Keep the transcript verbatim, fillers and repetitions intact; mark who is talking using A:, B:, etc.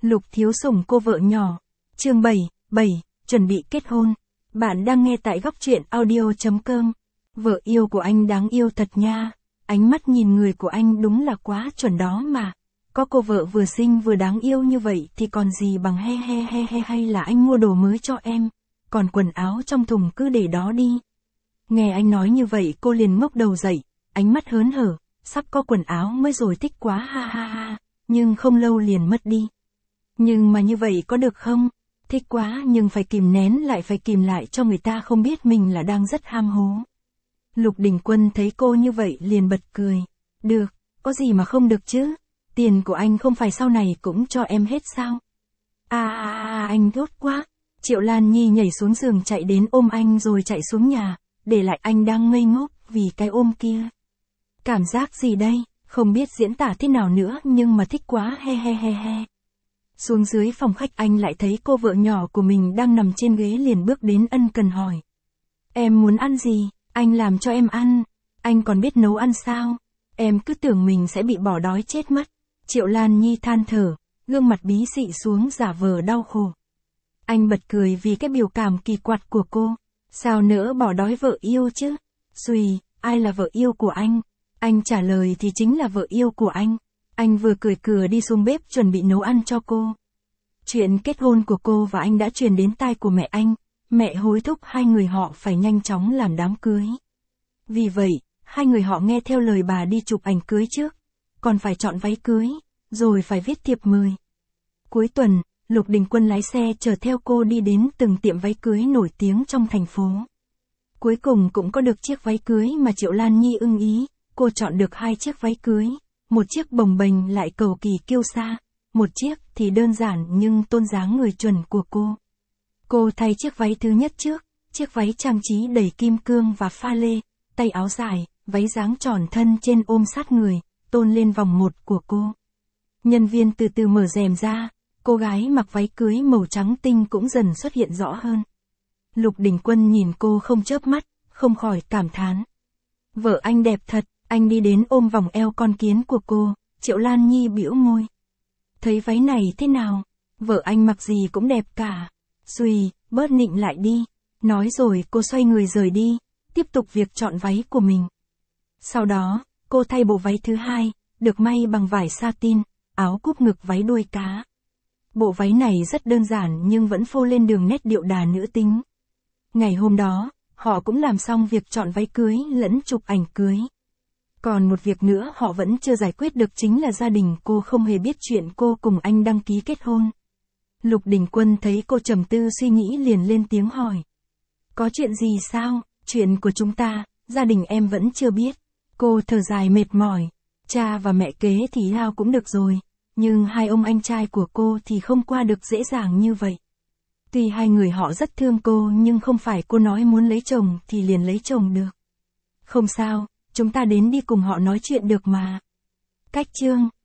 A: Lục Thiếu Sủng cô vợ nhỏ. Chương bảy, bảy, chuẩn bị kết hôn. Bạn đang nghe tại góc truyện audio chấm com. Vợ yêu của anh đáng yêu thật nha. Ánh mắt nhìn người của anh đúng là quá chuẩn đó mà. Có cô vợ vừa xinh vừa đáng yêu như vậy thì còn gì bằng he he he he hay là anh mua đồ mới cho em. Còn quần áo trong thùng cứ để đó đi. Nghe anh nói như vậy cô liền ngóc đầu dậy, ánh mắt hớn hở, sắp có quần áo mới rồi thích quá ha ha ha, nhưng không lâu liền mất đi. Nhưng mà như vậy có được không? Thích quá nhưng phải kìm nén lại phải kìm lại cho người ta không biết mình là đang rất ham hố. Lục Đình Quân thấy cô như vậy liền bật cười. Được, có gì mà không được chứ? Tiền của anh không phải sau này cũng cho em hết sao? À, à, à anh tốt quá. Triệu Lan Nhi nhảy xuống giường chạy đến ôm anh rồi chạy xuống nhà, để lại anh đang ngây ngốc vì cái ôm kia. Cảm giác gì đây? Không biết diễn tả thế nào nữa nhưng mà thích quá he he he he. Xuống dưới phòng khách anh lại thấy cô vợ nhỏ của mình đang nằm trên ghế liền bước đến ân cần hỏi. Em muốn ăn gì? Anh làm cho em ăn. Anh còn biết nấu ăn sao? Em cứ tưởng mình sẽ bị bỏ đói chết mất. Triệu Lan Nhi than thở, gương mặt bí xị xuống giả vờ đau khổ. Anh bật cười vì cái biểu cảm kỳ quặc của cô. Sao nỡ bỏ đói vợ yêu chứ? Xùi, ai là vợ yêu của anh? Anh trả lời thì chính là vợ yêu của anh. Anh vừa cười cửa đi xuống bếp chuẩn bị nấu ăn cho cô. Chuyện kết hôn của cô và anh đã truyền đến tai của mẹ anh. Mẹ hối thúc hai người họ phải nhanh chóng làm đám cưới. Vì vậy, hai người họ nghe theo lời bà đi chụp ảnh cưới trước. Còn phải chọn váy cưới, rồi phải viết thiệp mời. Cuối tuần, Lục Đình Quân lái xe chở theo cô đi đến từng tiệm váy cưới nổi tiếng trong thành phố. Cuối cùng cũng có được chiếc váy cưới mà Triệu Lan Nhi ưng ý. Cô chọn được hai chiếc váy cưới. Một chiếc bồng bềnh lại cầu kỳ kiêu sa. Một chiếc thì đơn giản nhưng tôn dáng người chuẩn của cô. Cô thay chiếc váy thứ nhất trước. Chiếc váy trang trí đầy kim cương và pha lê. Tay áo dài, váy dáng tròn thân trên ôm sát người, tôn lên vòng một của cô. Nhân viên từ từ mở rèm ra. Cô gái mặc váy cưới màu trắng tinh cũng dần xuất hiện rõ hơn. Lục Đình Quân nhìn cô không chớp mắt, không khỏi cảm thán. Vợ anh đẹp thật, anh đi đến ôm vòng eo con kiến của cô, Triệu Lan Nhi bĩu môi. Thấy váy này thế nào? Vợ anh mặc gì cũng đẹp cả. Xùi, bớt nịnh lại đi. Nói rồi cô xoay người rời đi, tiếp tục việc chọn váy của mình. Sau đó, cô thay bộ váy thứ hai, được may bằng vải satin, áo cúp ngực váy đuôi cá. Bộ váy này rất đơn giản nhưng vẫn phô lên đường nét điệu đà nữ tính. Ngày hôm đó, họ cũng làm xong việc chọn váy cưới lẫn chụp ảnh cưới. Còn một việc nữa họ vẫn chưa giải quyết được chính là gia đình cô không hề biết chuyện cô cùng anh đăng ký kết hôn. Lục Đình Quân thấy cô trầm tư suy nghĩ liền lên tiếng hỏi. Có chuyện gì sao? Chuyện của chúng ta, gia đình em vẫn chưa biết. Cô thở dài mệt mỏi. Cha và mẹ kế thì lao cũng được rồi. Nhưng hai ông anh trai của cô thì không qua được dễ dàng như vậy. Tuy hai người họ rất thương cô nhưng không phải cô nói muốn lấy chồng thì liền lấy chồng được. Không sao, chúng ta đến đi cùng họ nói chuyện được mà. Cách chương